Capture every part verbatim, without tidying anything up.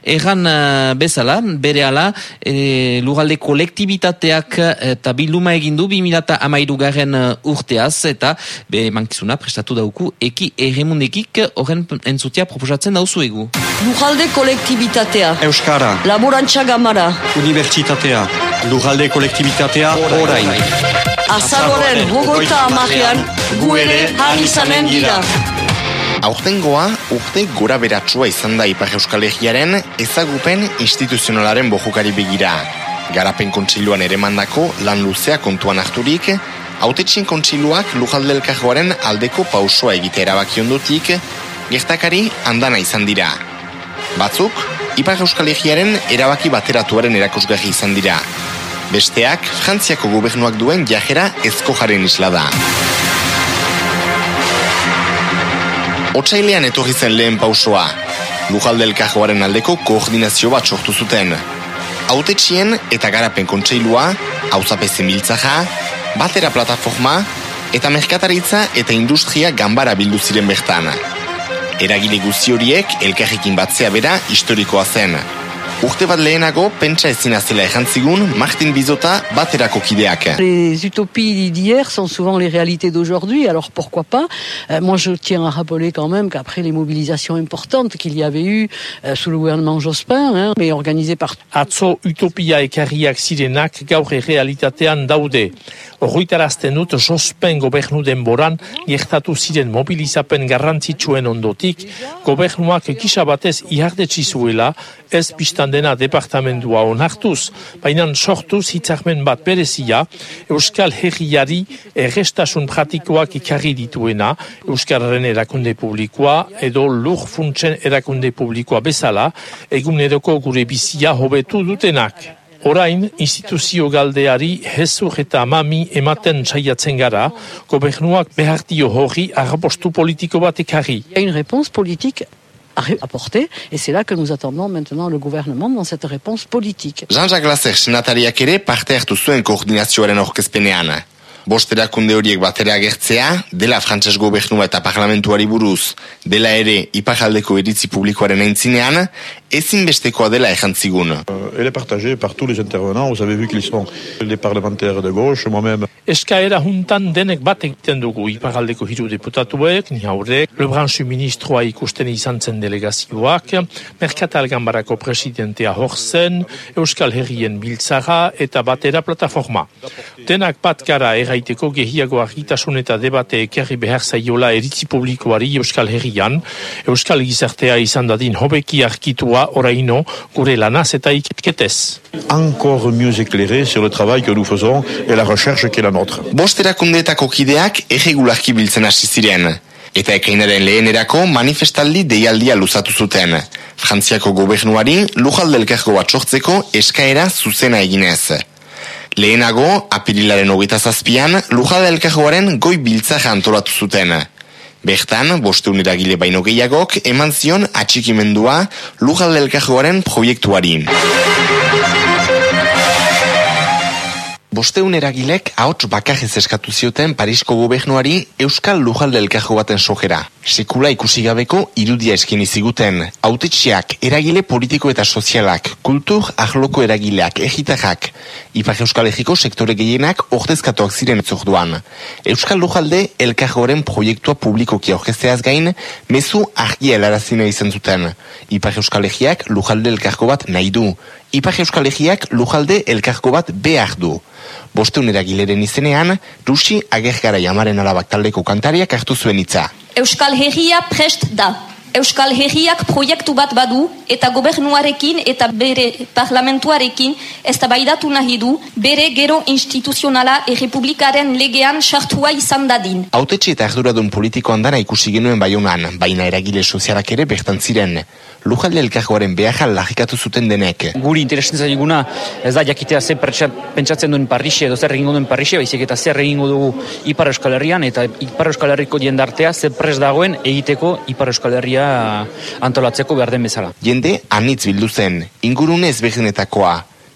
erran uh, bezala, berehala, e, lurralde kolektibitateak eta bilduma egindu bi mila hamairu garren urteaz, eta be mankizuna prestatu dauku eki erremundekik horren entzutia proposatzen dauzuegu. Lurralde kolektibitatea. Euskara. Laborantza gamara. Unibertsitatea. Lurralde kolektibitatea orain. Azaroren hogeita hamarean gu ere han izanen dira. Aurtengoa urte gora beratsua izan da Ipar Euskal Herriaren ezagupen instituzionalaren bojukari begira. Garapen kontseiluan ere mandako lan luzea kontuan harturik, hautetxien kontseiluak Lurralde Elkargoaren aldeko pausoa egite erabaki ondotik, gertakari andana izan dira. Batzuk, Ipar Euskal Herriaren erabaki bateratuaren erakusgarri izan dira. Besteak, Frantziako gobernuak duen jajera ezkojaren isla da. Otsailean etorri zen lehen pausoa. Lurralde Elkargoaren aldeko koordinazio bat sortu zuten. Hautetxien eta garapen kontseilua, auzapezen biltzaja, batera plataforma eta merkataritza eta industria ganbara bildu ziren bertan. Eragile guzti horiek elkarrekin batzea bera historikoa zen. Urte bat lehenago, pentsa ezin azela errantzigun, Martin Bizota baterako kideak. Les utopies d'hier sont souvent les réalités d'aujourd'hui, alors pourquoi pas. Euh, moi, je tiens à rappeler quand même qu'après les mobilisations importantes qu'il y avait eu euh, sous le gouvernement Jospin, hein, mais organisées par... Atzo utopia ekarriak zirenak gaur realitatean daude. Horritarazten dut Jospin gobernu denboran gertatu ziren mobilizapen garrantzitsuen ondotik, gobernuak gisa batez ihardetsi zuela, ez bistan dena departamendua onartuz, baina sortuz hitzarmen bat berezia, Euskal Herriari errestasun pratikoak ikarri dituena, Euskararen erakunde publikoa edo lur funtsen erakunde publikoa bezala, eguneroko gure bizia hobetu dutenak. Orain, instituzio galdeari hezur eta mami ematen saiatzen gara, gobernuak behar dio horri arrapostu politiko bat ekarri. Il y a une réponse politique à apporter, et c'est là que nous attendons maintenant le gouvernement dans cette réponse politique. Jean-Jacques Lasser senatariak ere parte hartu zuen koordinazioaren aurkezpenean. Bost erakunde horiek batera agertzea, dela frantses gobernua eta parlamentuari buruz, dela ere iparraldeko iritzi publikoaren aintzinean, ezinbestekoa dela errantzigun. Elle est partagée par tous les intervenants, vous avez vu qu'ils sont les parlementaires de gauche, moi-même. Eskaera juntan denek bat egiten dugu iparraldeko hiru deputatuek, ni haurek, Lebranchu ministroa ikusten izan zen delegazioak, Merkatal Ganbarako presidentea hor zen, Euskal Herrien biltzara eta batera plataforma. Denak bat gara erraiteko gehiago argitasun eta debate ekerri behar zaiola eritzi publikoari Euskal Herrian, Euskal gizartea izan dadin hobeki arkitua oraino gure lanaz eta iketez. Encore mieux éclairé sur le travail que nous faisons et la recherche qui est la nôtre. Bost erakundeetako kideak erregularki biltzen hasi ziren, eta ekainaren lehenerako manifestaldi deialdia luzatu zuten. Frantziako gobernuari Lurralde Elkargo bat sortzeko eskaera zuzena eginez. Lehenago, apirilaren hogeita zazpian, Lurralde Elkargoaren goi biltzara antolatu zuten. Bertan, bosteun eragile baino gehiagok eman zion atxikimendua Lurralde Elkargoaren proiektuari. Bosteun eragilek ahots bakarrez eskatu zioten Parisko gobernuari Euskal Lurralde Elkargo baten sojera. Sekula ikusi gabeko irudia eskaini ziguten. Hautetxeak, eragile politiko eta sozialak, kultur arloko eragileak, egitarrak, Ipar Euskal Herriko sektore gehienak ordezkatuak ziren etzorduan. Euskal Lurralde Elkargoaren proiektua publikoki aurkezteaz gain, mezu argia helarazina izan zuten. Ipar Euskal Herriak Lurralde Elkargo bat nahi du. Ipar Euskal Herriak Lurralde Elkargo bat behar du. Bosteun eragileren izenean, Rusi Agergarai amaren alabak taldeko kantariak hartu zuen hitza. Euskal Herria prest da. Euskal Herriak proiektu bat badu eta gobernuarekin eta bere parlamentuarekin eztabaidatu nahi du bere gero instituzionala errepublikaren legean sartua izan dadin. Hautetxe eta arduradun politiko handana ikusi genuen Baionan, baina eragile sozialak ere bertan ziren. Lurralde Elkargoaren beharra larrikatu zuten denek. Guri interesatzen zaiguna ez da jakitea zer pentsatzen duen Parrixi edo zer egingo duen Parrixi, baizik eta zer egingo dugu Ipar Euskal Herrian eta Ipar Euskal Herriko jendartea zer prest dagoen egiteko Ipar Euskal Herria antolatzeko behar den bezala. Jende anitz bildu zen, ingurune ezberdinetakoa.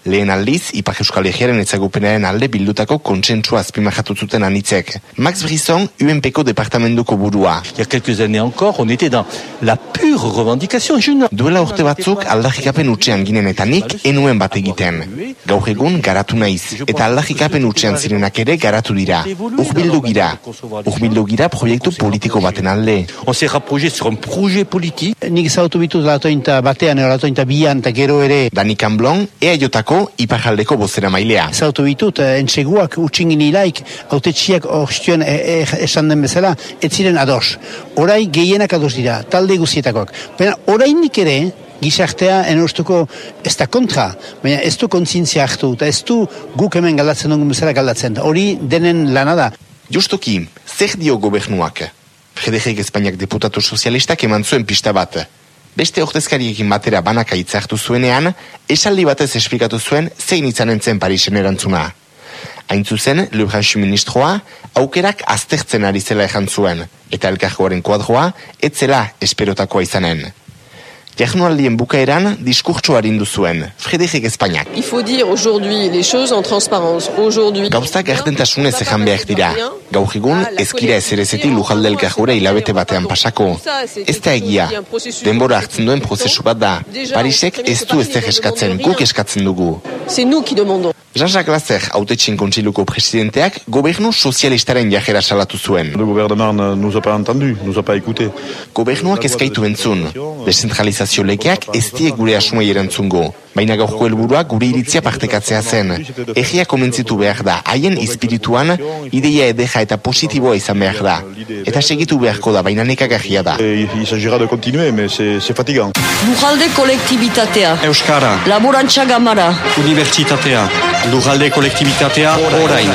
Lehen aldiz, Ipar Euskal Herriaren ezagupenaren alde bildutako kontsentsua azpimajatu zuten anitzek. Max Brisson, U N Pko departamentuko burua. Il y a quelques années encore, on était dans la pure revendication. Duela urte batzuk aldarrikapen utxean ginen eta nik enuen bat egiten. Gaur egun garatu naiz, eta aldarrikapen utxean zirenak ere garatu dira. Urbildu gira. Urbildu gira proiektu politiko baten alde. On s'est rapproché sur un projet politique. Nik ezautu bituz latointa batean, latointa bian, eta gero ere... Dani Camblon, E A Jko Iparjaldeko bozera mailea. Ezautu bitut, entseguak utxingin ilaik, autetxiak orstuen esan den bezala, ez ziren ados. Orai gehienak ados dira, talde guzietakoak. Baina orainik ere, gizartea enostuko ez da kontra, baina ez du kontzientzia hartu, eta ez du guk hemen galdatzen dugun bezala galdatzen. Hori denen lana da. Justuki, zer dio gobernuak? Frederik Espainiak deputatu sozialistak eman zuen pista bat. Beste ordezkariekin batera banaka hitzartu zuenean, esaldi batez esplikatu zuen zein izanen zen Parisen erantzuna. Hain zuzen, Le Branche ministroa, aukerak aztertzen ari zela ejan zuen, eta elkargoaren kuadroa, etzela esperotakoa izanen. Jardunaldien bukaeran diskurtsoa arindu zuen, Frederik Espainiak. Il faut dire aujourd'hui les choses en transparence. Aujourd'hui. Gauzak gardentasunez ejan behar dira. Gaur egun ezkira ezerezetik lujalde elkargora hilabete batean pasako. Ez da egia. Denbora hartzen duen prozesu bat da. Parisek ez du ez eskatzen, guk eskatzen dugu. C'est nous qui demandons. Jean-Jacques Lasser, autetxien kontseiluko presidenteak, gobernu sozialistaren jajera salatu zuen. Le gouvernement ne nous a pas entendu, nous a pas écouté. Gobernuak ezkaitu entzun. Dezentralizazio legeak ez die gure asmoei erantzungo. Baina gaurko helburua gure iritzia partekatzea zen. Egia komentzitu behar da, haien espirituan ideia edeja eta positiboa izan behar da. Eta segitu beharko da, baina nekagarria da. Il s'agira de continuer, mais c'est fatigant. Lujalde kolektibitatea. Euskara. Laborantza gamara. Unibertsitatea. Lujalde kolektibitatea orain.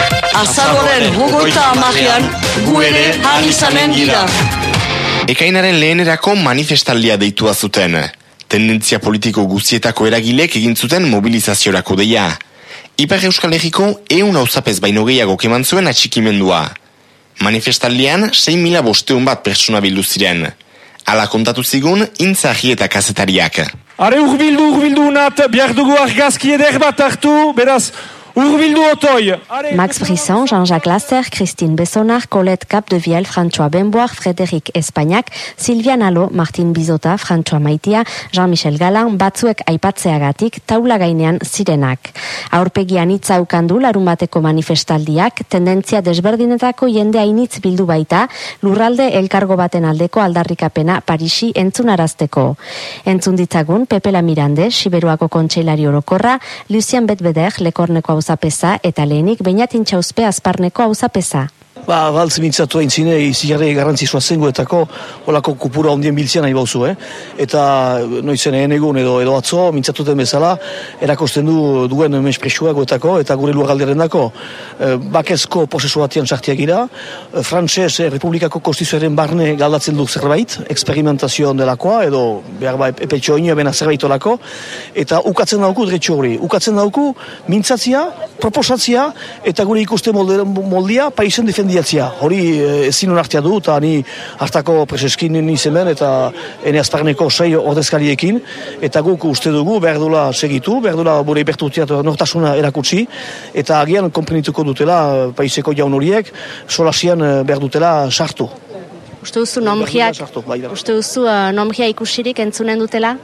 Azaroren hogeita hamarean gu ere han izanen gira. Ekainaren lehenerako manifestaldia deitua zuten. Tendentzia politiko guztietako eragilek egin zuten mobilizaziorako deia. Ipar Euskal Herriko ehun auzapez baino gehiago eman zuen atxikimendua. Manifestaldian sei mila bosteun bat pertsona bildu ziren. Hala kontatu zigun Intzahi eta kazetariak. Are urbildu urbildu nat, behar dugu argazki eder bat hartu, beraz... Urbildu otoi! Max Brisson, Jean-Jacques Lasser, Christine Bessonar, Colette Capdevielle, François Benboir, Frédéric Espagnac, Sylvia Nalo, Martin Bizota, François Maitia, Jean-Michel Galan, batzuek aipatzeagatik taula gainean zirenak. Aurpegian hitza ukandu larun bateko manifestaldiak, tendentzia desberdinetako jende hainitz bildu baita, lurralde elkargo baten aldeko aldarrikapena Parisi entzunarazteko. Entzun ditzagun Pepela Mirande, Siberuako kontseilari orokorra, Lucien Betbeder, Lekorneko auzapeza eta lehenik Beñatin Txauzpe Azparneko auzapeza. Ba, baltz mintzatu hain zine, izigarri garrantzizua zengoetako, olako kupura ondien biltzean nahi bauzu, eh? Eta noizen ehen egun edo edo atzo, mintzatuten bezala, erakosten du duen mespresuagoetako eta gure lurralderen dako. E, bakezko prozesu batian sartiak gira, e, Frantses e, Republikako Konstituzioaren barne galdatzen du zerbait, eksperimentazioan delakoa, edo behar ba epetxo ino bena zerbait olako, eta ukatzen dauku dretxo hori. Ukatzen dauku mintzatzia, proposatzia, eta gure ikuste molde, moldia paisen defendiatzia. Hori ezin honartia du, eta ni hartako preseskin nizemen, eta ene azparneko sei ordezkariekin, eta guk uste dugu, behar dula segitu, behar dula bure ibertutia nortasuna erakutsi, eta agian konprenituko dutela paiseko jaun horiek, solasian behar dutela sartu. Uste duzu nombriak, uste duzu nombria ikusirik entzunen dutela?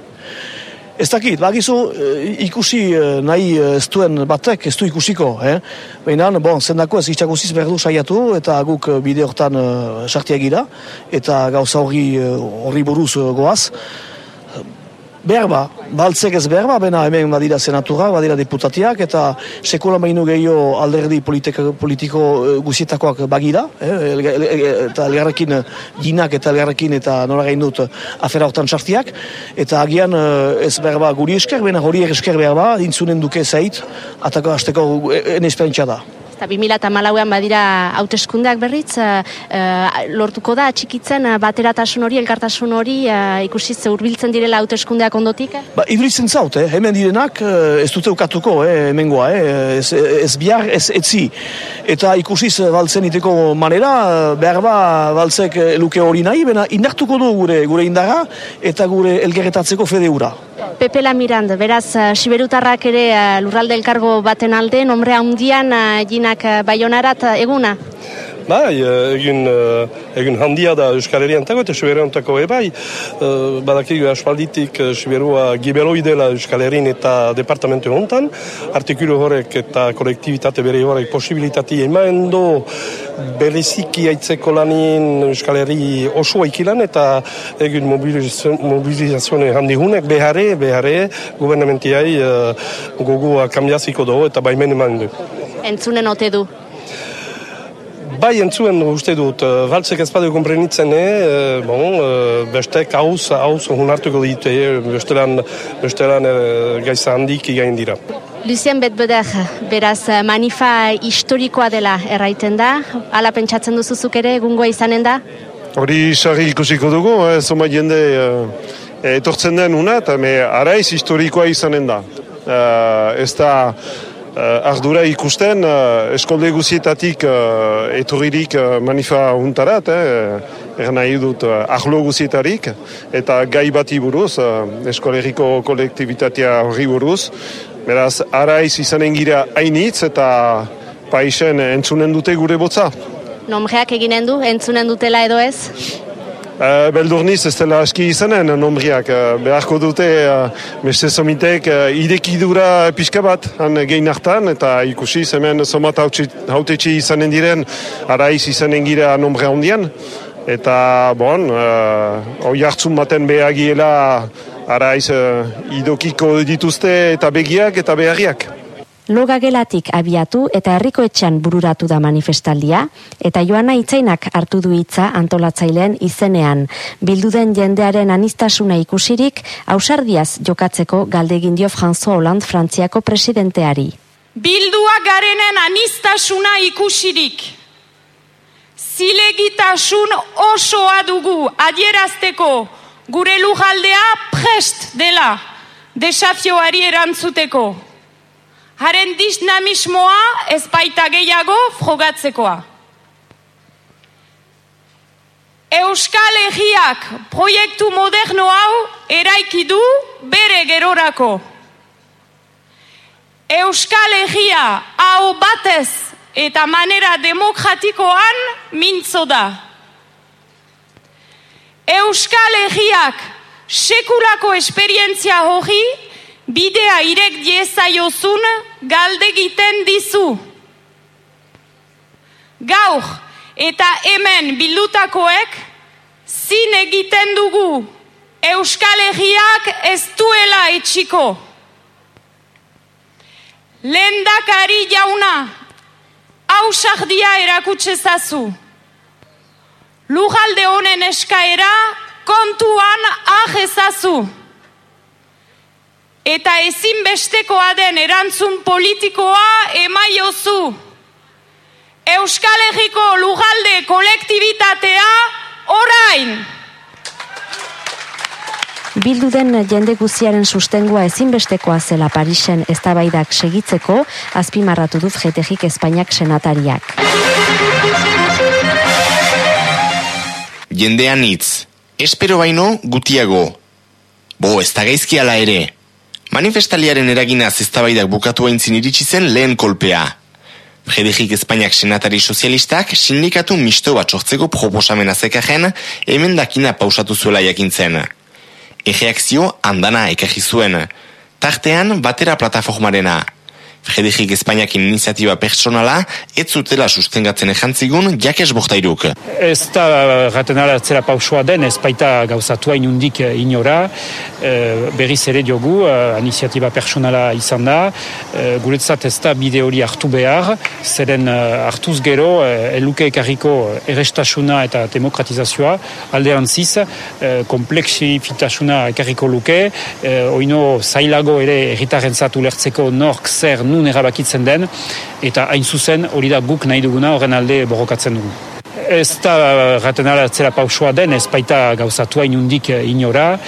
Ez dakit, bagizu ikusi nahi ez duen batek, ez du ikusiko, eh? Baina, bon, zendako ez itxaguziz behar du saiatu, eta guk bide hortan sartiak gira, eta gauza horri, horri buruz goaz. Berba, baltzek ez berba, bena hemen badira senatura, badira deputatiak, eta sekulan baino gehiago alderdi politiko, politiko guzietakoak bagira, eh, eta elgarrekin jinak eta elgarrekin eta nola gain dut afera hortan sartiak, eta agian ez berba guri esker, bena hori esker berba, intzunen duke zait, atako hasteko ene esperantza da. Eta bi mila hamalauean badira hauteskundeak berriz, uh, lortuko da atxikitzen uh, bateratasun hori, elkartasun hori, uh, ikusiz hurbiltzen direla hauteskundeak ondotik? Ba, iduritzen zaut, eh? Hemen direnak uh, ez dute ukatuko, eh? Hemengoa, eh? ez, ez bihar, ez etzi. Eta ikusiz baltzen iteko manera, behar ba baltzek luke hori nahi, bena indartuko du gure, gure indarra eta gure elgerretatzeko fede hura. Pepela Miranda, beraz, uh, Siberutarrak ere uh, lurralde elkargo baten alde, nombre handian uh, jinak uh, Baionarat uh, eguna? Bai, egin, egin handia da Euskal Herriantako eta Siberuantako ebai. Badakigu aspalditik Siberua gibeloidela Euskal Herrin eta departamentu hontan. Artikulu horrek eta kolektibitate bere horrek posibilitati emaen do bereziki aitzeko lanin Euskal Herri osoa ikilan eta egin mobilizazione handihunek behare, behare, gubernamentiai gogoa kambiaziko do eta baimen eman du. Entzunen ote du? Bai, entzuen uste dut, baltzek ez badu komprenitzen, eh, bon, bestek hauz, hauz hunartuko ditu, bestelan, bestelan eh, gaitza handik igain dira. Lucien Betbeder, beraz manifa historikoa dela erraiten da, ala pentsatzen duzuzuk ere egungoa izanen da? Hori sarri ikusiko dugu, eh, zoma jende eh, etortzen den una, eta araiz historikoa izanen da. Eh, ez da Uh, ardura ikusten uh, eskolde guzietatik uh, etorririk uh, manifa huntarat, eh, er nahi dut uh, ahlo guzietarik, eta gai bati buruz, uh, eskoleriko kolektibitatea horri buruz. Beraz, araiz izanen gira hainitz eta paisen entzunen dute gure botza. Nombreak eginen du, entzunen dutela edo ez? Uh, Beldurniz ez dela aski izanen nombriak. Uh, beharko dute uh, beste somitek uh, idekidura pixka bat han gehin hartan eta ikusi hemen somat hautetxe izanen diren araiz izanen gira nombre handian. Eta bon, uh, oi hartzun baten behagiela araiz uh, idokiko dituzte eta begiak eta beharriak. Logagelatik abiatu eta herriko etxean bururatu da manifestaldia, eta Joana Itzainak hartu du hitza antolatzaileen izenean. Bildu den jendearen anistasuna ikusirik, ausardiaz jokatzeko galdegin dio François Hollande Frantziako presidenteari. Bildua garenen anistasuna ikusirik, zilegitasun osoa dugu adierazteko gure lujaldea prest dela desafioari erantzuteko. Haren dinamismoa ez baita gehiago frogatzekoa. Euskal Herriak proiektu moderno hau eraiki du bere gerorako. Euskal Herria hau batez eta manera demokratikoan mintzo da. Euskal Herriak sekulako esperientzia hori bidea irek diezaiozun galdegiten dizu. Gaur eta hemen bildutakoek zin egiten dugu Euskal Herriak ez duela etxiko. Lehendakari jauna, ausardia erakutsezazu. Lurralde honen eskaera kontuan ahezazu. Eta ezinbestekoa den erantzun politikoa emaiozu. Euskal Herriko lurralde kolektibitatea orain! Bildu den jende guziaren sustengua ezinbestekoa zela Parisen eztabaidak segitzeko, azpimarratu du Frédéric Espainiak senatariak. Jendean hitz, espero baino gutiago. Bo, ez da gaizki ala ere. Manifestaliaren eraginaz eztabaidak bukatu aintzin iritsi zen lehen kolpea. Frédéric Espainiak senatari sozialistak sindikatu misto bat sortzeko proposamena zekajen emendakina pausatu zuela jakintzen. Erreakzio andana ekarri zuen. Tartean batera plataformarena. Frédéric Espainiak iniziatiba personala ez zutela sustengatzen ejantzigun Jakes Bortairuk. Ez da gaten aratzera pausua den, ez baita gauzatua inundik inora, e, berriz ere diogu, e, iniziatiba personala izan da, e, guretzat ez da bide hori hartu behar, zeren hartuz gero, e, eluke ekarriko errestasuna eta demokratizazioa, alderantziz, e, kompleksifitasuna ekarriko luke, e, oino zailago ere herritarrentzat ulertzeko nork zer nun erabakitzen den, eta hain zuzen hori da guk nahi duguna horren alde borrokatzen dugu. Ez da gaten alatzera pausua den, ez baita gauzatua inundik inora,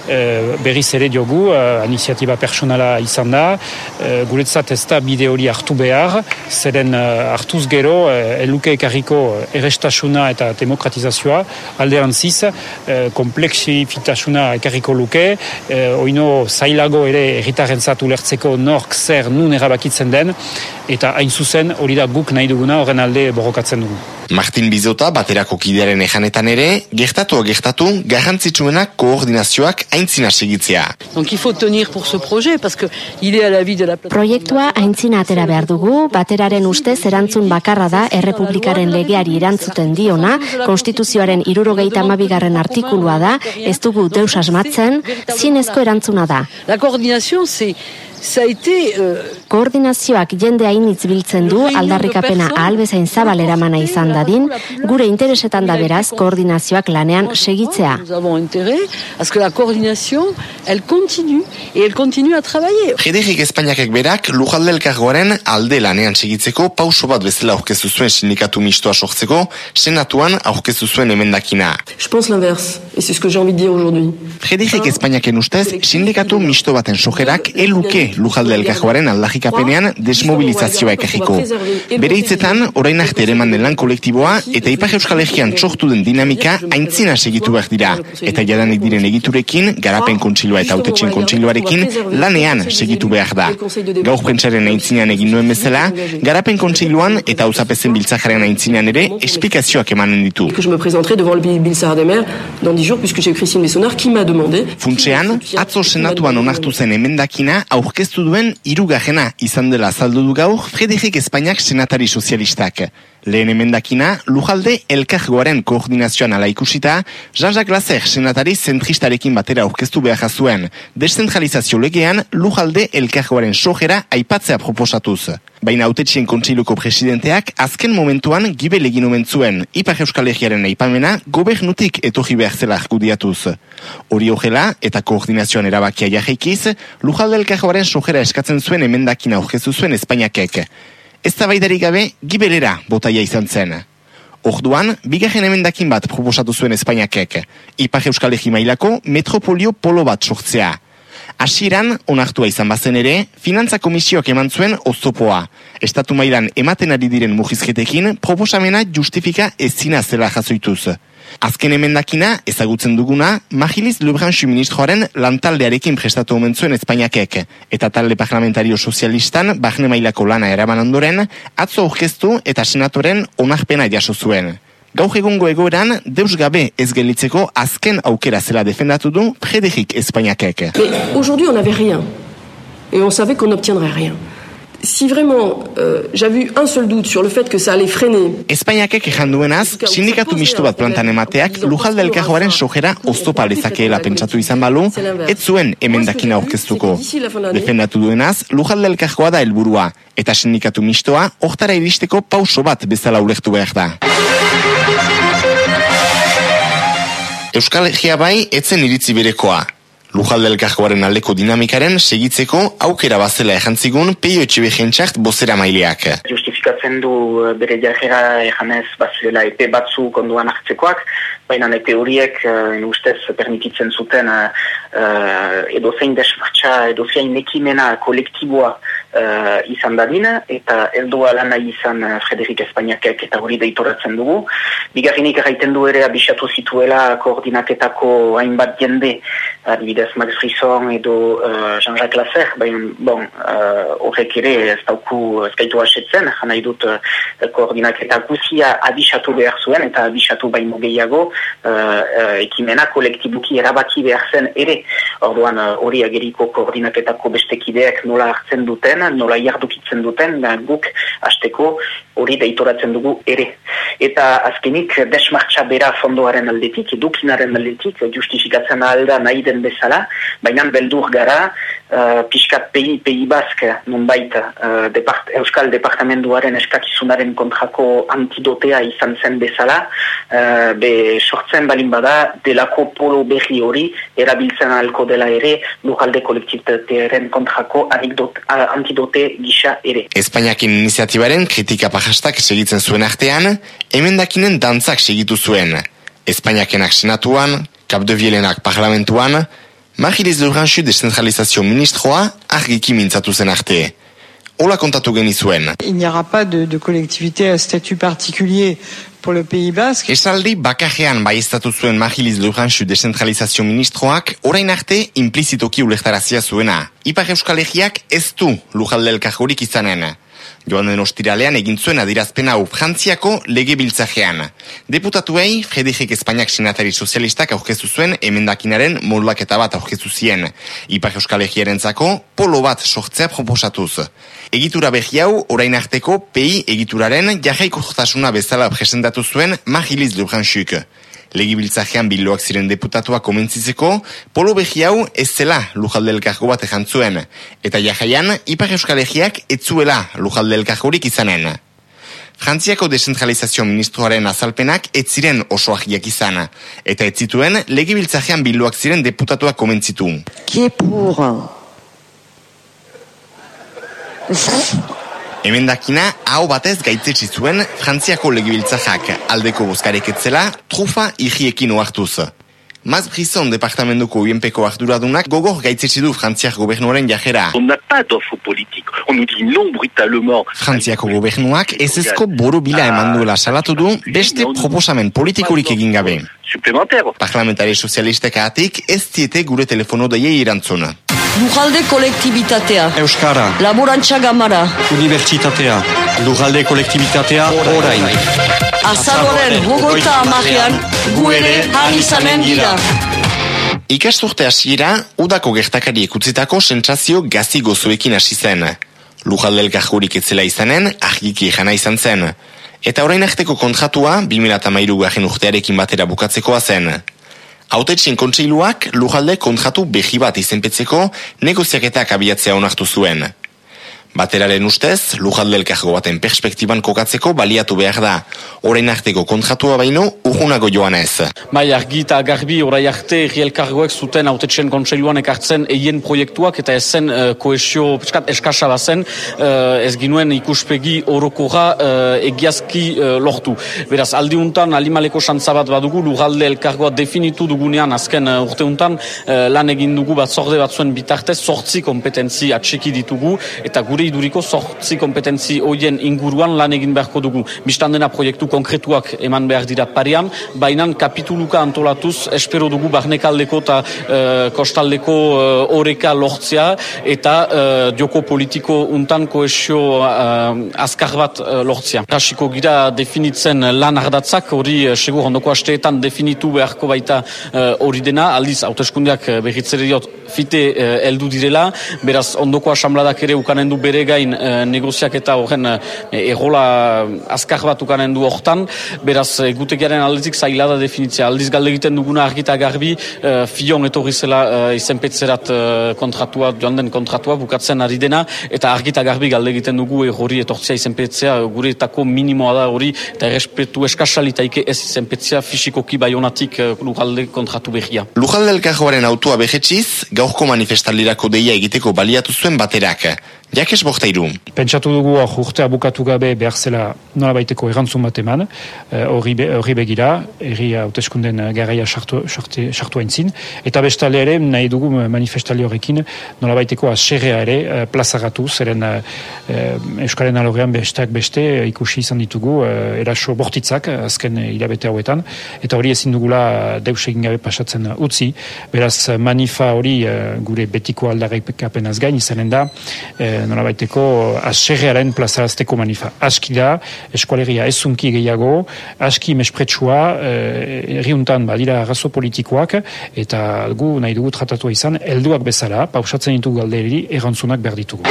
e, berriz ere diogu, e, iniziatiba personala izan da, e, guretzat ez da bide hori hartu behar, zeren e, hartuz gero, e, eluke ekarriko errestasuna eta demokratizazioa, alderantziz, e, kompleksifitasuna ekarriko luke, e, oino zailago ere erritarrentzat ulertzeko nork zer nun erabakitzen den, eta hain zuzen hori da guk nahi duguna horren alde borrokatzen dugu. Martin Bizota baterako kidearen ejanetan ere, gertatu gertatu garrantzitsuena koordinazioak aintzina segitzea. Donc il faut tenir pour ce projet parce que il est à la vie de la Proiektua aintzina atera behar dugu, bateraren ustez erantzun bakarra da errepublikaren legeari erantzuten diona, konstituzioaren hirurogeita hamabigarren artikulua da, ez dugu deus asmatzen, zinezko erantzuna da. La coordination c'est ça a été euh... Koordinazioak jende hainitz biltzen du aldarrikapena ahalbezain zabal eramana izan dadin, gure interesetan da beraz koordinazioak lanean segitzea. Nous avons intérêt à ce que la coordination elle continue et elle continue à travailler. Frederik Espainiakek berak Lujalde elkargoaren alde lanean segitzeko pauso bat bezala aurkeztu zuen sindikatu mistoa sortzeko, senatuan aurkeztu zuen emendakina. Je pense l'inverse et c'est ce que j'ai envie de dire aujourd'hui. Frederik Espainiaken ustez sindikatu misto baten sojerak eluke Lujalde elkargoaren aldarrikapenean desmobilizazioa ekarriko. Bere hitzetan, orain arte ereman den lan kolektiboa eta Ipar Euskal Herrian sortu den dinamika aintzina segitu behar dira. Eta jadanik diren egiturekin, garapen kontsilua eta hautetxen kontsiluarekin lanean segitu behar da. Gaur prentsaren aintzinean egin duen bezala, garapen kontsiluan eta auzapezen biltzajaren aintzinean ere esplikazioak emanen ditu. Que je me présenterai devant le Biltzar des maires dans dix jours puisque j'ai Christine Bessonard qui m'a demandé. Funtsean, atzo senatuan onartu zen emendakina aurkeztu duen hirugarrena izan dela azaldu du gaur Frederik Espainiak senatari sozialistak. Lehen emendakina, Lujalde elkargoaren koordinazioan ala ikusita, Jean-Jacques Lasser senatari zentristarekin batera aurkeztu behar zuen, deszentralizazio legean Lujalde elkargoaren sojera aipatzea proposatuz. Baina hautetxien kontseiluko presidenteak azken momentuan gibel egin omen zuen, Ipar Euskal Herriaren aipamena gobernutik etorri behar zela argudiatuz. Hori horrela eta koordinazioan erabakia jarraikiz, Lujalde elkargoaren sojera eskatzen zuen emendakina aurkeztu zuen Espainiakek. Eztabaidarik gabe gibelera botaia izan zen. Orduan, bigarren emendakin bat proposatu zuen Espainiakek, Ipar Euskal Herri mailako metropolio polo bat sortzea. Hasieran onartua izan bazen ere, finantza komisioak eman zuen oztopoa. Estatu mailan ematen ari diren mugizketekin proposamena justifika ezina zela jasoituz. Azken emendakina, ezagutzen duguna, Magiliz Lebranchu ministroaren lantaldearekin prestatu omen zuen Espainiakek, eta talde parlamentario sozialistan barne mailako lana eraman ondoren, atzo aurkeztu eta senatoren onarpena jaso zuen. Gaur egungo egoeran, deus gabe ez gelditzeko azken aukera zela defendatu du Frederik Espainiakek. Mais aujourd'hui on n'avait rien, et on savait qu'on n'obtiendrait rien. Si vraiment euh, j'avais eu un seul doute sur le fait que ça allait freiner. Espainiakek ejan duenaz, sindikatu misto bat plantan emateak Lujalde elkargoaren sojera oztopa lezakeela pentsatu izan balu, ez zuen emendakina aurkeztuko. Defendatu duenaz, Lujalde elkargoa da helburua, eta sindikatu mistoa hortara iristeko pauso bat bezala ulertu behar da. Euskal Herria bai etzen iritzi berekoa. Lujalde elkargoaren aldeko dinamikaren segitzeko aukera bazela errantzigun Peio Etxebejentzart bozera maileak. Justifikatzen du bere jarrera ejanez bazela epe batzu konduan hartzekoak, baina epe horiek uh, ustez permititzen zuten uh, edozein desmartxa, edozein ekimena kolektiboa uh, izan dadin, eta heldua lana izan uh, Frederik Espainiakek eta hori deitoratzen dugu. Bigarrenik erraiten du ere abisatu zituela koordinaketako hainbat jende, adibidez Max Frisson edo uh, Jean-Jacques Lasser, baina bon, horrek uh, ere ez dauku ezkaitu asetzen, jana idut uh, koordinaketa guzia abisatu behar zuen eta abisatu baino gehiago uh, uh, ekimena kolektibuki erabaki behar zen ere. Orduan hori uh, ageriko koordinaketako bestekideak nola hartzen duten, nola jardukitzen duten, da guk hasteko hori deitoratzen dugu ere. Eta azkenik desmartxa bera fondoaren aldetik, edukinaren aldetik, justifikatzen alda nahi den bezala, baina beldur gara, uh, pixkat pehi, pehi bask, nonbait, uh, depart, Euskal Departamentuaren eskakizunaren kontrako antidotea izan zen bezala, uh, be sortzen balin bada, delako polo berri hori, erabiltzen ahalko dela ere, Lujalde kolektibitatearen kontrako antidote antidote gisa ere. Espainiakin iniziatibaren kritika pajastak segitzen zuen artean, emendakinen dantzak segitu zuen. Espainiakenak senatuan, Capdevielenak parlamentuan, Marie-Lise Lebranchu dezentralizazio ministroa argiki mintzatu zen arte. Ola kontatu genizuen. Il n'y aura pas de, de collectivité à statut particulier pour le Pays Basque. Esaldi bakajean baiestatu zuen Marie-Lise Lebranchu dezentralizazio ministroak orain arte implizitoki ulertarazia zuena. Ipar Euskal Herriak ez du lujalde elkargorik izanen. Joan den ostiralean egin zuen adirazpen hau Frantziako legebiltzajean. Deputatuei, Frederik Espainiak senatari sozialistak aurkeztu zuen emendakinaren moldaketa bat aurkeztu zien. Ipar Euskal Herriarentzako polo bat sortzea proposatuz. Egitura berri hau orain arteko P I egituraren jarraikortasuna bezala presentatu zuen Marie-Lise Lebranchuk. Legibiltzajean billoak ziren deputatuak komentzitzeko, polo berri hau ez zela lujalde elkargo bat ejantzuen, eta jarraian Ipar Euskal Herriak ez zuela lujalde elkargorik izanen. Frantziako dezentralizazio ministroaren azalpenak ez ziren oso argiak izan, eta ez zituen legibiltzajean billoak ziren deputatuak komentzitu. Qui est pour? Emendakina hau batez gaitzetsi zuen Frantziako legibiltzajak aldeko bozkarek etzela trufa irriekin ohartuz. Maz Brisson departamentuko U N Pko arduradunak gogor gaitzetsi du Frantziak gobernuaren jajera. Frantziako gobernuak ezezko borobila eman duela salatu du beste proposamen politikorik egin gabe. Parlamentari sozialistek ahatik ez diete gure telefono daiei erantzun. Lujalde kolektibitatea. Euskara. Laborantza gamara. Unibertsitatea. Lujalde kolektibitatea orain. Azaroaren hogeita hamarean gu ere han izanen gira. Ikasturte hasiera, udako gertakariek utzitako sentsazio gazi gozoekin hasi zen. Lujalde elkargorik etzela izanen, argiki jana izan zen. Eta orain arteko kontratua, bi mila hamairu garren urtearekin batera bukatzekoa zen. Hautetxien kontseiluak lujalde kontratu behi bat izenpetzeko negoziaketak abiatzea onartu zuen. Bateraren ustez, lujalde elkargo baten perspektiban kokatzeko baliatu behar da. Orain arteko kontratua baino, urgunago joanez. Bai, argi eta garbi orai arte herri elkargoek zuten hautetxen kontseiluan ekartzen eien proiektuak eta ezen uh, kohesio piskat eskasa bazen, uh, ez ginuen ikuspegi orokorra uh, egiazki uh, lortu. Beraz, aldiuntan alimaleko xantza bat badugu, lujalde elkargoa definitu dugunean azken uh, urteuntan uh, lan egin dugu batzorde batzuen bitartez, sortzi kompetentzi atxeki ditugu eta gure iduriko sortzi kompetentzi hoien inguruan lan egin beharko dugu. Bistan dena proiektu konkretuak eman behar dira parean, baina kapituluka antolatuz espero dugu barnekaldeko eta uh, kostaldeko uh, oreka lortzea eta uh, joko politiko untan kohesio uh, azkar bat uh, lortzea. Hasiko gira definitzen lan ardatzak, hori uh, segur ondoko asteetan definitu beharko baita hori uh, dena, aldiz hauteskundeak uh, berritzere diot fite uh, eldu direla, beraz ondoko asambladak ere ukanen du bere gain e, negoziak eta horren e, errola azkar bat ukanen du hortan, beraz egutegiaren aldetik zaila da definitzea. Aldiz galde egiten duguna argita garbi, e, fion etorri zela e, izenpetzerat e, kontratua, joan den kontratua bukatzen ari dena, eta argita garbi galde egiten dugu errori etortzea izenpetzea, guretako minimoa da hori, eta errespetu eskasalitaike ez izenpetzea fisikoki baionatik e, lujalde kontratu behia. Lujalde elkargoaren autua behetxiz, gaurko manifestalirako deia egiteko baliatu zuen baterak. Jakes Bortairu. Pentsatu dugu urtea bukatu gabe behar zela nola baiteko erantzun bat eman, horri be, begira, erri hauteskunden garaia sartu, sartu, sartu haintzin, eta bestale ere nahi dugu manifestali horrekin nola baiteko aserrea ere plazaratu, zeren Euskaren alorean besteak beste ikusi izan ditugu eraso bortitzak azken hilabete hauetan, eta hori ezin dugula deus egin gabe pasatzen utzi, beraz manifa hori gure betiko aldarrikapenaz gain izanen da, nola baiteko aserrearen plazarazteko manifa. Aski da, eskualegia ezunki gehiago, aski mespretsua, herriuntan badira arrazo politikoak, eta gu nahi dugu tratatua izan, helduak bezala, pausatzen ditugu galderi, errantzunak behar ditugu.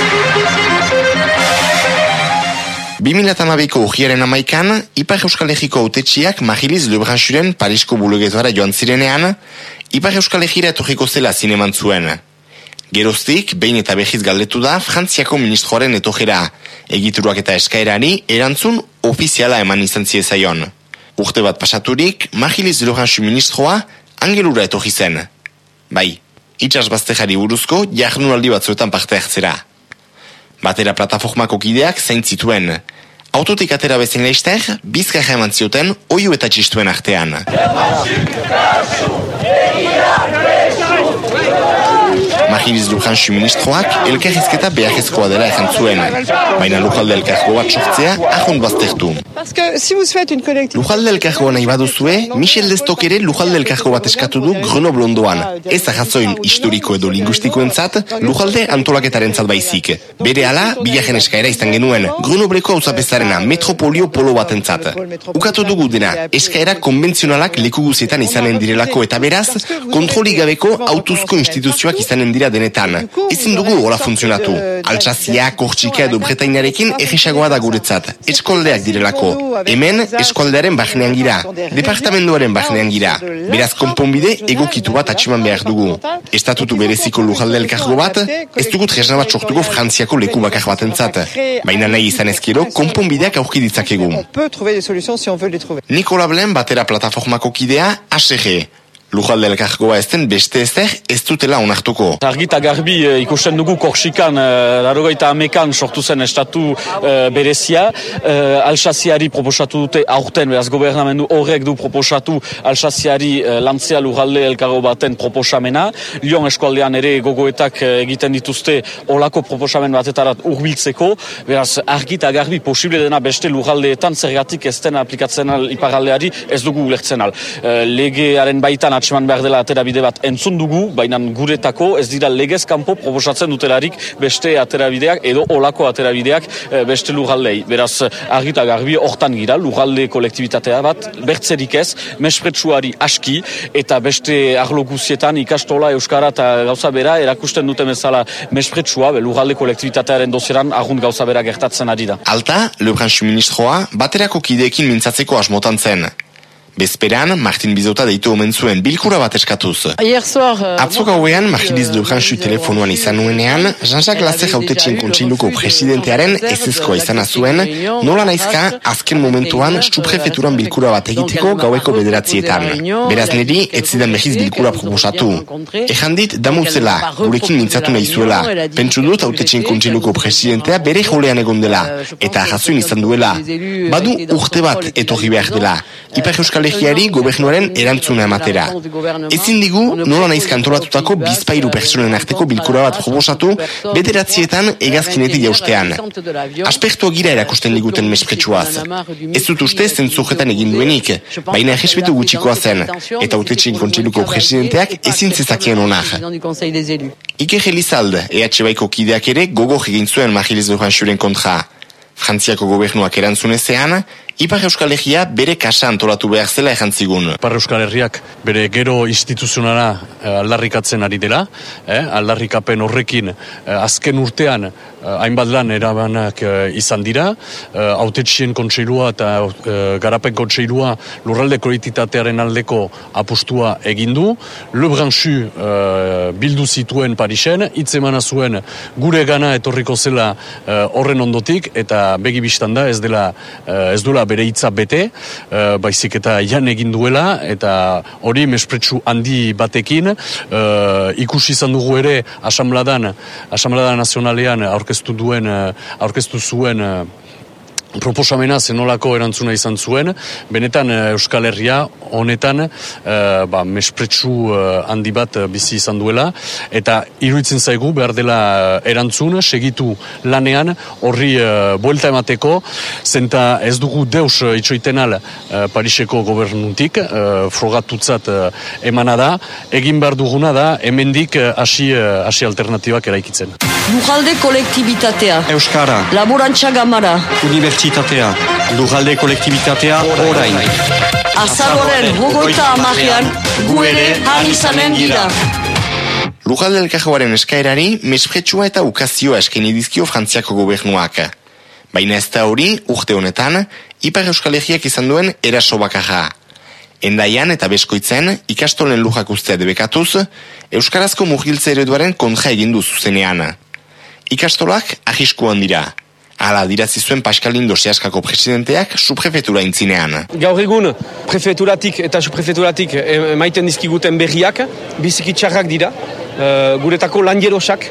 bi mila hamabiko urriaren amaikan, Ipar Euskal Herriko hautetsiak Marie-Lise Lebranchuren Parisko bulegetuara joan zirenean, Ipar Euskal Herrira etorriko zela zineman zuen. Geroztik, behin eta behiz galdetu da Frantziako ministroaren etojera, egituruak eta eskaerari erantzun ofiziala eman izan ziezaion. Urte bat pasaturik, Marie-Lise Lebranchu ministroa Angelura etorri zen. Bai, itsasbaztejari buruzko jardunaldi batzuetan parte hartzera. Batera plataformako kideak zain zituen. Autotik atera bezen laizter, bizkarra eman zioten oiu eta txistuen artean. Mariliz Lujansu ministroak elkarrizketa beharrezkoa dela ezan zuen, baina Lujalde elkargo bat sortzea ahont baztertu. Lujalde elkargoa nahi baduzue, Michel Destok ere Lujalde elkargo bat eskatu du Grenoble ondoan. Ez ahazoin historiko edo linguistikoentzat, Lujalde antolaketaren zat baizik. Bere ala, bigarren eskaera izan genuen, Grenobleko hauzapezarena metropolio polo batentzat. Ukatu dugu dena, eskaera konbentzionalak leku guzietan izanen direlako eta beraz, kontroli gabeko autuzko instituzioak izanen dira denetan. Ezin dugu hola funtzionatu. Altsazia, Kortxika edo Bretainarekin egisagoa da guretzat. Eskoldeak direlako. Hemen, eskoldearen bahnean gira. Departamenduaren bahnean gira. Beraz konponbide egokitu bat atximan behar dugu. Estatutu bereziko Lujalde elkargo bat, ez dugu tresna bat sortuko Frantziako leku bakar batentzat. Baina nahi izan ezkero, konponbideak aurki ditzakegu. Nikola Blen batera plataformako kidea, A S G. Lujalde elkargoa ez den beste ezer ez dutela onartuko. Argita garbi e, ikusten dugu Korsikan, e, larogeita hamekan sortu zen estatu e, berezia. E, Alsaziari proposatu dute aurten, beraz gobernamendu horrek du proposatu Alsaziari e, lantzea Lujalde elkargo baten proposamena. Lyon eskualdean ere gogoetak e, egiten dituzte olako proposamen batetarat urbiltzeko. Beraz argita garbi posible dena beste Lujaldeetan zergatik ez den aplikatzen al iparaldeari ez dugu ulertzen al. E, legearen baitan atseman behar dela aterabide bat entzun dugu, baina guretako ez dira legez kanpo proposatzen dutelarik beste aterabideak edo olako aterabideak beste lurraldei. Beraz, argita garbi hortan gira, lurralde kolektibitatea bat, bertzerik ez, mespretsuari aski, eta beste arlo guzietan ikastola, euskara eta gauza bera erakusten duten bezala mespretsua, lurralde kolektibitatearen dozieran argunt gauza bera gertatzen ari da. Alta, Lebrantzu ministroa, baterako kideekin mintzatzeko asmotan zen. Bezperan, Martin Bizota deitu omen zuen bilkura bat eskatuz. Atzo gauean, Mariliz Lebrantzu telefonuan izan nuenean, Jean-Jacques Lasser hautetxien kontseiluko presidentearen ezezkoa izana zuen, nola naizka azken momentuan subprefeturan bilkura bat egiteko gaueko bederatzietan. Beraz niri, ez zidan behiz bilkura proposatu. Ejan dit, damutzela, gurekin mintzatu nahi zuela. Pentsu dut hautetxien kontseiluko presidentea bere jolean egon dela, eta jazuin izan duela. Badu urte bat etorri behar dela. Ipar Euskal Herriari gobernuaren erantzuna ematera. Ezin digu, nola naiz kantoratutako bizpairu personen arteko bilkura bat proposatu, bederatzietan egazkinetik jaustean. Aspertua gira erakusten liguten mespretsuaz. Ez dut uste zentzujetan egin duenik, baina errespetu gutxikoa zen, eta hautetxeen kontseiluko presidenteak ezin zezakien onar. Iker Elizalde, E H Baiko kideak ere gogor egin zuen Mariliz Lebrantzuren kontra. Frantziako gobernuak erantzunezean, Ipar Euskal Herria bere kasa antolatu behar zela erantzigun. Ipar Euskal Herriak bere gero instituzionala eh, aldarrikatzen ari dela, eh, aldarrikapen horrekin eh, azken urtean eh, hainbat lan erabanak eh, izan dira, eh, autetxien kontseilua eta eh, garapen kontseilua lurralde kolektibitatearen aldeko apustua egindu, Lebrantzu eh, bildu zituen Parisen, hitz emana zuen gure gana etorriko zela eh, horren ondotik, eta begi bistan da ez dela eh, ez duela bere hitza bete, uh, baizik eta jan egin duela, eta hori mespretsu handi batekin, uh, ikusi izan dugu ere Asanbladan, Asanblada Nazionalean aurkeztu duen, uh, aurkeztu zuen uh, proposamena zenolako erantzuna izan zuen, benetan Euskal Herria honetan uh, ba, mespretsu uh, handi bat uh, bizi izan duela, eta iruditzen zaigu behar dela erantzun, segitu lanean horri uh, buelta emateko, zenta ez dugu deus uh, itxoitenal uh, Pariseko gobernuntik, uh, frogatutzat uh, emana da, egin behar duguna da, hemendik hasi uh, hasi alternatibak eraikitzen. Lujalde kolektibitatea. Euskara. Laborantza gamara. Unibertsitatea. Lujalde kolektibitatea orain. Azaroren hogeita hamarean gu ere han izanen gira. Lujalde elkargoaren eskaerari mespretsua eta ukazioa eskaini dizkio Frantziako gobernuak. Baina ez da hori, urte honetan, Ipar Euskal Herriak izan duen eraso bakarra. Endaian eta Beskoitzen, ikastolen lujak ustea debekatuz, Euskarazko murgiltze ereduaren kontra egindu zuzenean. Ikastolak arriskuan dira. Hala dirazi zuen Pascal Lindo Seaskako presidenteak subprefetura intzinean. Gaur egun, prefeturatik eta subprefeturatik emaiten dizkiguten berriak, biziki txarrak dira, guretako lanjerosak,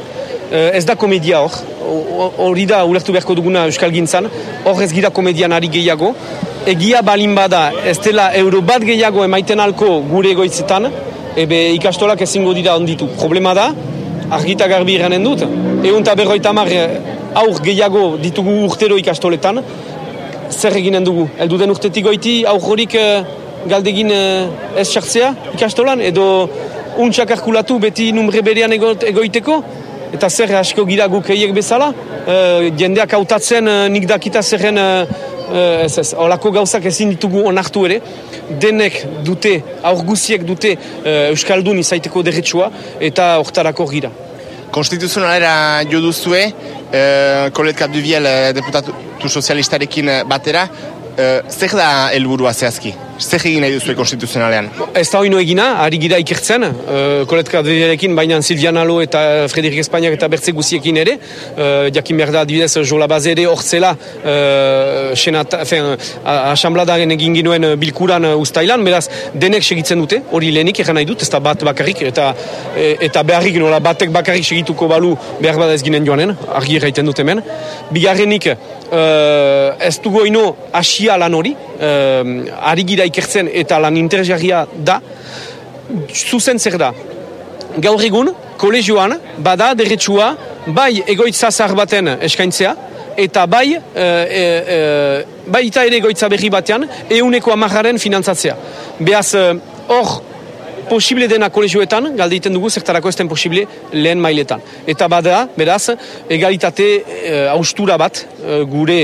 ez da komedia hor, hori da ulertu beharko duguna Euskal Gintzan, hor ez gira komedian ari gehiago, egia balin bada ez dela euro bat gehiago emaiten alko gure egoitzetan, ebe ikastolak ezingo dira onditu. Problema da, argita garbi iranen dut, egun eta berroita mar aur gehiago ditugu urtero ikastoletan, zer eginen dugu? Elduden urtetik goiti aur horik galdegin ez sartzea ikastolan, edo untxak arkulatu beti numre berean egoiteko, eta zer asko gira guk eiek bezala, e, jendeak hautatzen nik dakita zerren e, ez ez, olako gauzak ezin ditugu onartu ere, denek dute, aur guziek dute e, Euskaldun izaiteko derretsua, eta hortarako gira. Konstituzionalera jo duzue, e, Colette Capdevielle deputatu sozialistarekin batera, e, zer da helburua zehazki? Zer egin nahi duzue konstituzionalean? Ez da oino egina, ari gira ikertzen, uh, Colette Capdeviellekin, baina Silvia Nalo eta Frederik Espainiak eta Bertze guziekin ere, uh, jakin behar da adibidez Jola Baze ere hortzela uh, senata, fen, asambladaren egin ginuen bilkuran uh, ustailan, beraz denek segitzen dute, hori lehenik egan nahi dut, ez da bat bakarrik, eta, eta beharrik nola batek bakarrik segituko balu behar bada ez ginen joanen, argi erraiten dut hemen. Bigarrenik, uh, ez dugu oino asia lan hori, uh, ari gira ikertzen eta lan interesgarria da, zuzen zer da. Gaur egun, kolegioan, bada derretsua, bai egoitza zahar baten eskaintzea, eta bai, e, e, e, bai eta ere egoitza berri batean, euneko amarraren finantzatzea. Beaz, hor, posible dena kolegioetan, galdeiten dugu, zertarako ez den posible lehen mailetan. Eta bada, beraz, egalitate e, austura bat, e, gure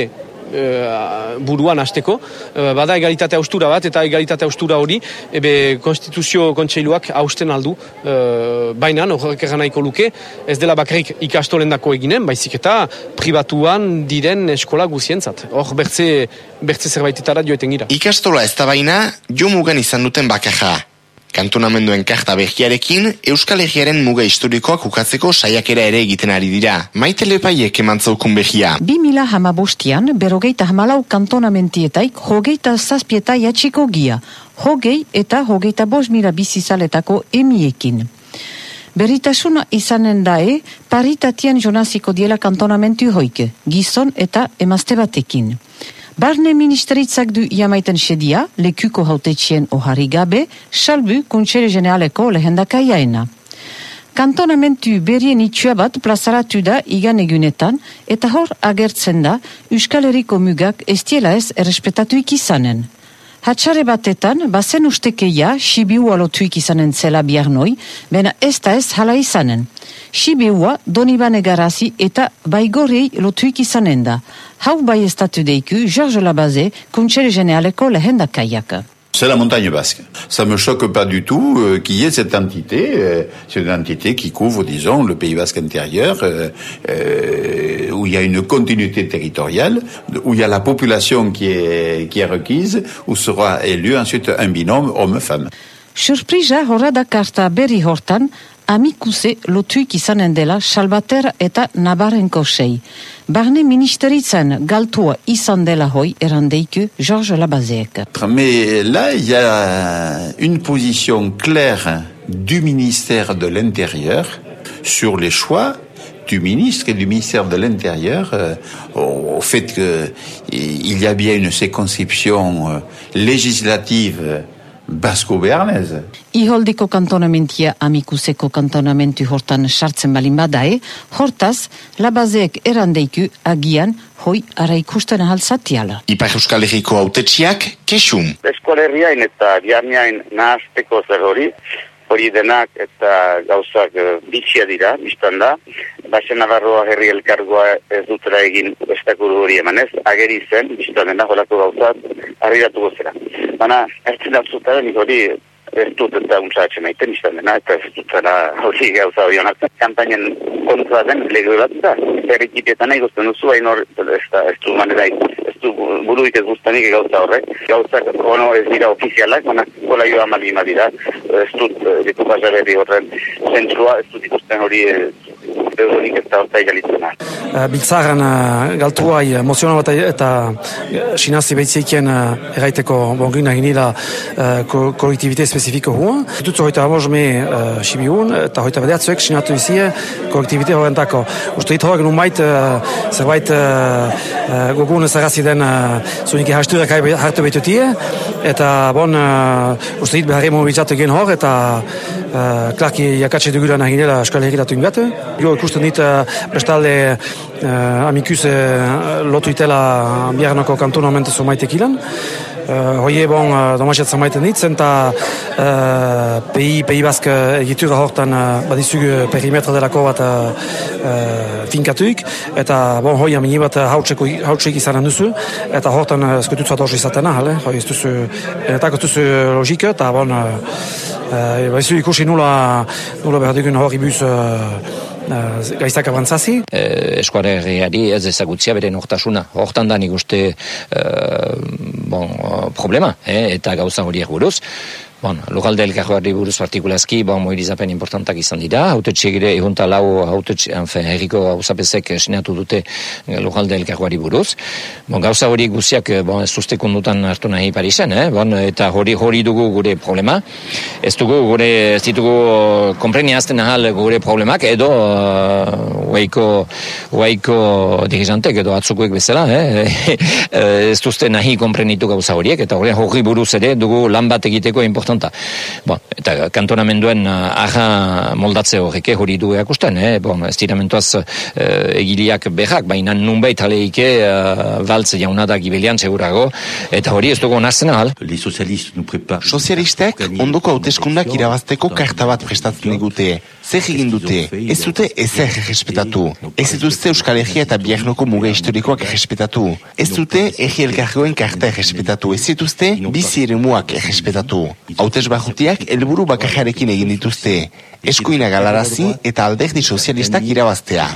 buruan hasteko, bada egalitate haustura bat, eta egalitate haustura hori ebe konstituzio kontseiluak hausten aldu, e, baina horrek egan nahiko luke, ez dela bakarrik ikastolendako eginen, baizik eta pribatuan diren eskola guzientzat. Hor bertze, bertze zerbaitetara joeten gira. Ikastola ez da baina, jo mugan izan duten bakarra. Kantonamenduen karta behiarekin, Euskal Herriaren muga historikoak ukatzeko saiakera ere egiten ari dira. Maite Lepaiek emantzaukun behia. Bi mila hamabostian, berogeita hamalau kantonamentietak hogeita zazpieta jatxiko gia. Hogei eta hogeita bost mila bizizaletako emiekin. Beritasuna izanen dae, paritatian jonaziko diela kantonamentu hoike, gizon eta emazte batekin. Barne ministeritzak du jamaiten sedia, lekuko hautetxien ohari gabe, salbu kuntsere generaleko lehendakaiaena. Kantonamentu berien itxua bat plazaratu da igan egunetan, eta hor agertzen da Euskal Herriko mugak ez diela ez errespetatuik izanen. Hatxare batetan, bazen ustekeia, Sibiua lotuik izanen zela bihar noi, bena ez da ez hala izanen. Sibiua, Donibane Garazi eta Baigorei lotuik izanen da. Hau bai estatu deiku, Georges Labaze, kuntsere generaleko lehendakaiak. C'est la montagne basque. Ça me choque pas du tout euh, qu'il y ait cette entité. Euh, c'est une entité qui couvre, disons, le Pays basque intérieur, euh, euh, où il y a une continuité territoriale, où il y a la population qui est, qui est requise, où sera élu ensuite un binôme homme-femme. Surprisa horra da karta berri hortan, amikuse lotuik izanen dela Salvater eta Navarrenko sei. Barne ministeritzen galtua izan dela hoi erandeiku Georges Labazeek. Mais là, il y a une position claire du ministère de l'Intérieur sur les choix du ministre et du ministère de l'Intérieur euh, au, au fait qu'il y a bien une circonscription euh, législative basko-bearnez. Iholdeko kantonamentia amikuseko kantonamentu hortan sartzen balin badae, hortaz, Labazeek erandeiku agian hoi ara ikusten ahaltzatiala. Ipar Euskal Herriko hautetsiak kesum. Euskal Herriain eta Biarniain nahazteko zer hori, hori denak eta gauzak bitxia dira, biztan da. Baixen Navarroa herri elkargoa ez dutera egin bestakuru hori emanez, ageri zen, biztan dena horako gauzak arriratu gozera. Baina, ez zen abzutaren hori ez dut eta untzatzen aiten biztan dena, eta ez dutera hori gauza hori honatzen. Kampainen kontra den lege bat da, herrikipietan nahi gozten duzu, hain hor, ez du manera, ez du buruik ez guztanik gauza horrek. Gauzak ono ez dira ofizialak, baina kola joa malima dira, ez dut ditu bazaberri horren zentrua, ez dut ikusten hori eurorik eta horta egalitzena. Uh, Biltzaran uh, galtuai moziona bat eta uh, sinazi behitzeiken uh, eraiteko bongina ginila uh, ko kolektibite spezifiko hua. Dutzu hoita abos me uh, sibiun eta hoita bedeatzuek sinatu izie kolektibite horrentako. Uste dit horrek nun bait uh, zerbait uh, uh, gogun ezagazi den uh, zunik hasturek hartu betutie eta bon uh, uste dit beharri mobilizatu gen hor eta uh, klarki jakatxe dugudan aginela Euskal Herrira tuingatu. Jo ikusten dit uh, bestalde uh, amikus uh, lotu itela biarnako kantonamente zomaitek ilan. Uh, hoie bon uh, domaxet zamaiten ditzen eta uh, P I Bask egitura hortan uh, badizug perimetra delako bat uh, uh, finkatuik eta bon hoi amini bat hautseik izanen duzu eta hortan uh, eskututzat hori izatena, hale? Hoi ez duzu, enetako duzu logika eta bon uh, uh, baizu ikusi nula nula behar dugun hori buz uh, gaiztak abantzazi. Eh, Eskualerriari ez ezagutzia bere nortasuna. Hortan da nik uste eh, bon, problema, eh, eta gauza horiek buruz. Bon, Lugalde elkargoari buruz partikulazki, bon, mobilizapen importantak izan dira. Hautetxegire, ehunta lau hautetxe, enfin, herriko hauzapezek sinatu dute Lugalde elkargoari buruz. Bon, gauza hori guziak, bon, ez uste kondutan hartu nahi Parisen, eh? Bon, eta hori hori dugu gure problema. Ez dugu gure, ez ditugu kompreniazten ahal gure problemak, edo uh, uaiko, uaiko dirijantek, edo atzukoek bezala, eh? Ez duzte nahi komprenitu gauza horiek, eta hori hori buruz ere dugu lan bat egiteko importanta. Bon, eta kantonamenduen uh, arra moldatze horreke hori du erakusten, eh? Bon, ez diramentuaz uh, egiliak berrak, baina nunbait aleike uh, baltze jaunada gibelian segurago, eta hori ez dugu onartzen ahal. Sozialistek ondoko hauteskundak irabazteko karta bat prestatzen digute. Zer egin dute? Ez dute ezer errespetatu. Ez dituzte Euskal Herria eta Biarnoko muga historikoak errespetatu. Ez dute Herri Elkargoen karta errespetatu. Ez dituzte bizi eremuak errespetatu. Hautes barrutiak helburu bakarrarekin egin dituzte. Eskuina galarazi eta alderdi sozialistak irabaztea.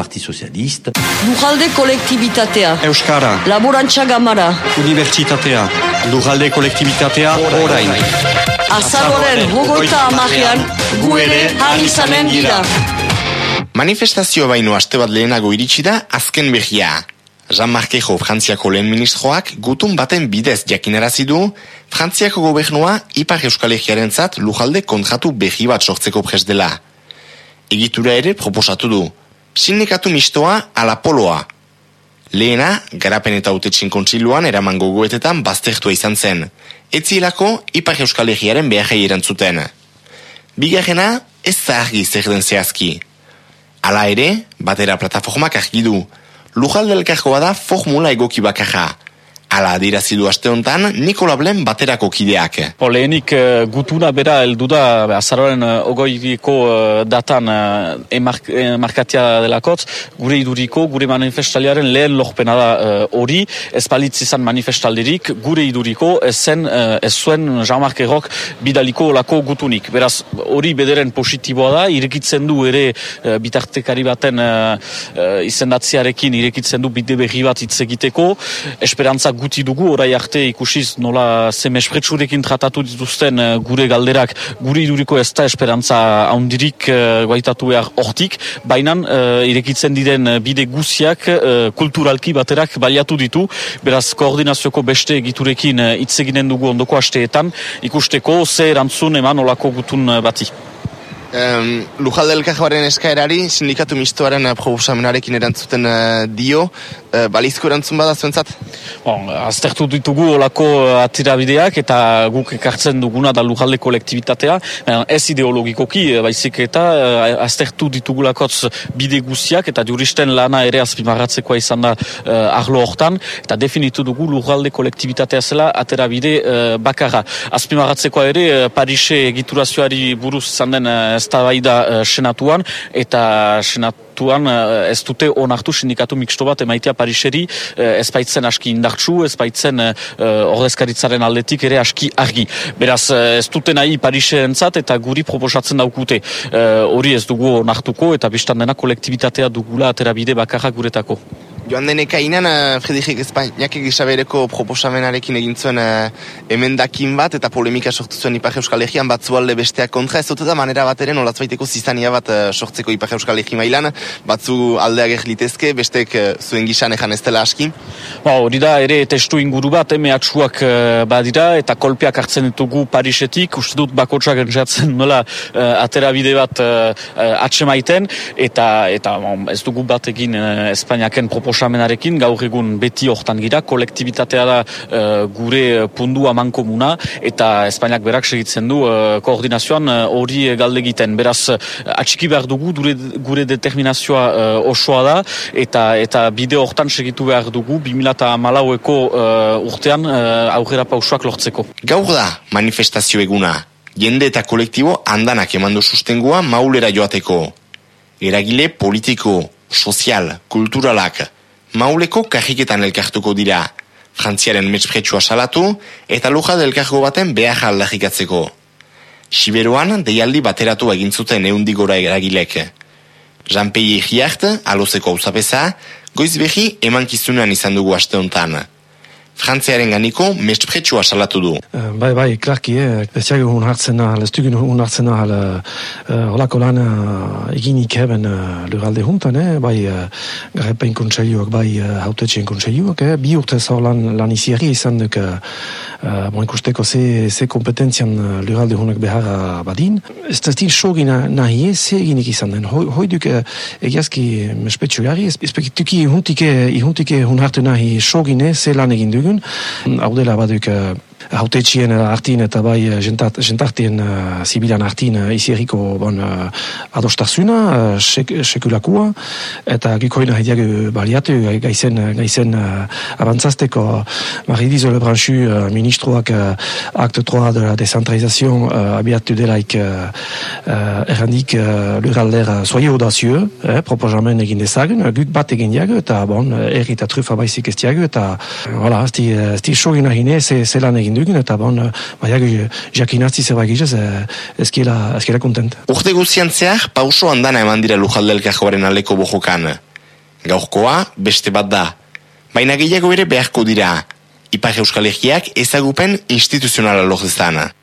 Lujalde kolektibitatea. Euskara. Laborantza gamara. Unibertsitatea. Lujalde kolektibitatea orain. Azaroaren hogeita hamarean gu ere han izanen dira. Manifestazio baino aste bat lehenago iritsi da azken berria. Jean Marquejo, Frantziako lehen ministroak gutun baten bidez jakinarazi du Frantziako gobernua Ipar Euskal Herriarentzat lujalde kontratu berri bat sortzeko prest dela. Egitura ere proposatu du. Sindikatu mistoa ala poloa. Lehena, garapen eta hautetxen kontsiluan eraman gogoetetan baztertua izan zen. Etzielako Ipar Euskal Herriaren beharrei erantzuten. Bigarrena, ez da argi zer den zehazki. Hala ere, batera plataformak argi du. Lujalde elkargoa da formula egoki bakarra. Ala adirazi du aste hontan Nikola Blen baterako kideak. Lehenik uh, gutuna bera heldu da azaroaren uh, ogoiko uh, datan uh, emarkatia delakotz, gure iduriko, gure manifestaliaren lehen lorpena da hori, uh, ez balitz izan manifestaldirik, gure iduriko ez zen, uh, ez zuen Jean-Marc Errok bidaliko lako gutunik. Beraz, hori bederen positiboa da, irekitzen du ere uh, bitartekari baten uh, uh, izendatziarekin irekitzen du bide berri bat hitz egiteko, esperantza guti dugu, orai arte ikusiz nola zemespretsurekin tratatu dituzten uh, gure galderak, gure iduriko ez da esperantza haundirik uh, guaitatu behar hortik, baina uh, irekitzen diren bide guziak uh, kulturalki baterak baliatu ditu, beraz koordinazioko beste egiturekin hitz uh, eginen dugu ondoko asteetan, ikusteko ze erantzun eman olako gutun uh, bati. Um, Lujalde elkargoaren eskaerari, sindikatu mistoaren uh, proposamenarekin erantzuten uh, dio, uh, balizko erantzun bada zuentzat? Bon, aztertu ditugu olako uh, atirabideak eta guk ekartzen duguna da Lujalde kolektibitatea, ez ideologikoki, baizik eta uh, aztertu ditugulakotz bide guziak eta juristen lana ere azpimarratzekoa izan da uh, arlo hortan, eta definitu dugu Lujalde kolektibitatea zela aterabide uh, bakarra. Azpimarratzekoa ere uh, Parise egiturazioari buruz izan den uh, eztabaida uh, senatuan, eta senatuan uh, ez dute onartu sindikatu mixto bat emaitea Pariseri, uh, ez baitzen aski indartsu, ez baitzen uh, ordezkaritzaren aldetik ere aski argi. Beraz, uh, ez dute nahi Pariserentzat eta guri proposatzen daukute. Hori uh, ez dugu onartuko eta bistan dena kolektibitatea dugula aterabide bakarra guretako. Joan denekainan, uh, Frederik Espainiak egisabereko proposamenarekin egin zuen uh, emendakin bat, eta polemika sortu zuen Ipar Euskal Herrian, batzu alde besteak kontra, ez dut da manera bateren olatzbaiteko zizania bat uh, sortzeko Ipar Euskal Herri mailan, batzu aldeak eglitezke, bestek uh, zuen gisan ejan ez dela aski? Ba, hori da ere testu inguru bat, emeatsuak uh, badira, eta kolpeak hartzen ditugu Parisetik, uste dut bakotsak entzatzen nola uh, atera bide bat uh, uh, atsemaiten, eta, eta bon, ez dugu bat egin uh, Espainiaken proposamenarekin, gaur egun beti hortan gira, kolektibitatea da uh, gure pundua mankomuna, eta Espainiak berak segitzen du uh, koordinazioan hori uh, galde egiten. Beraz, uh, atxiki behar dugu, dure, gure determinazioa uh, osoa da, eta eta bide hortan segitu behar dugu, bi mila hamalaueko uh, urtean uh, aurrera pausoak lortzeko. Gaur da manifestazio eguna, jende eta kolektibo andanak emandu sustengua Maulera joateko. Eragile politiko, sozial, kulturalak, Mauleko kajiketan elkartuko dira, Frantziaren mespretxua salatu eta lujal elkargo baten behar aldarrikatzeko. Siberuan deialdi bateratu egin zuten ehundik gora eragilek. Jean-Pierre Giart, alozeko auzapeza, goiz behi emankizunean izan dugu aste hontan. Frantziaren ganiko mespretxua salatu du. Uh, bai, bai, klarki, eh? ez jago hun hartzen ahal, ez dugun hun hartzen ahal uh, olako lan uh, eginik heben uh, luralde huntan, eh? bai uh, garrepein kontseiluak, bai uh, hautetxeen kontseiluak, eh? bi urte zau lan, lan iziari izan duk uh, uh, bon ikusteko ze, ze kompetentzian uh, luralde hunak beharra badin. Ez da stil sogin nahi, ze eginik izan den. Hoi, hoi duk uh, egiazki mespretxu gari, espektuki ihuntike, ihuntike hun hartu nahi sogine, ze lan egin dugu. Hau dela baduk uh, hautetxien artin eta bai jentartien uh, zibilan artin uh, izieriko bon, uh, adostasuna, uh, sek, sekulakua, eta gikoina hediago baliatu gaizen, gaizen uh, avantzazteko Marie-Lise Lebranchu uh, ministroak uh, acte trois de la décentralisation uh, abiatu delaik uh, uh, errandik uh, luralder uh, soye audacieux, eh, proposamen egin dezagun, uh, guk bat egin diago, eta bon, erri eta trufa baizik ez diago, eta uh, voilà, ez di sogin ahine, ze, ze lan egin dugun, eta bon, baiak jakinatzi zerbait gizez, ezkiela, ezkiela kontent. Urte guzian zehar, pauso andana eman dira lujalde elkargoaren aleko bojokan. Gaurkoa, beste bat da. Baina gehiago ere beharko dira. Ipar Euskal Herriak ezagupen instituzionala lor dezan.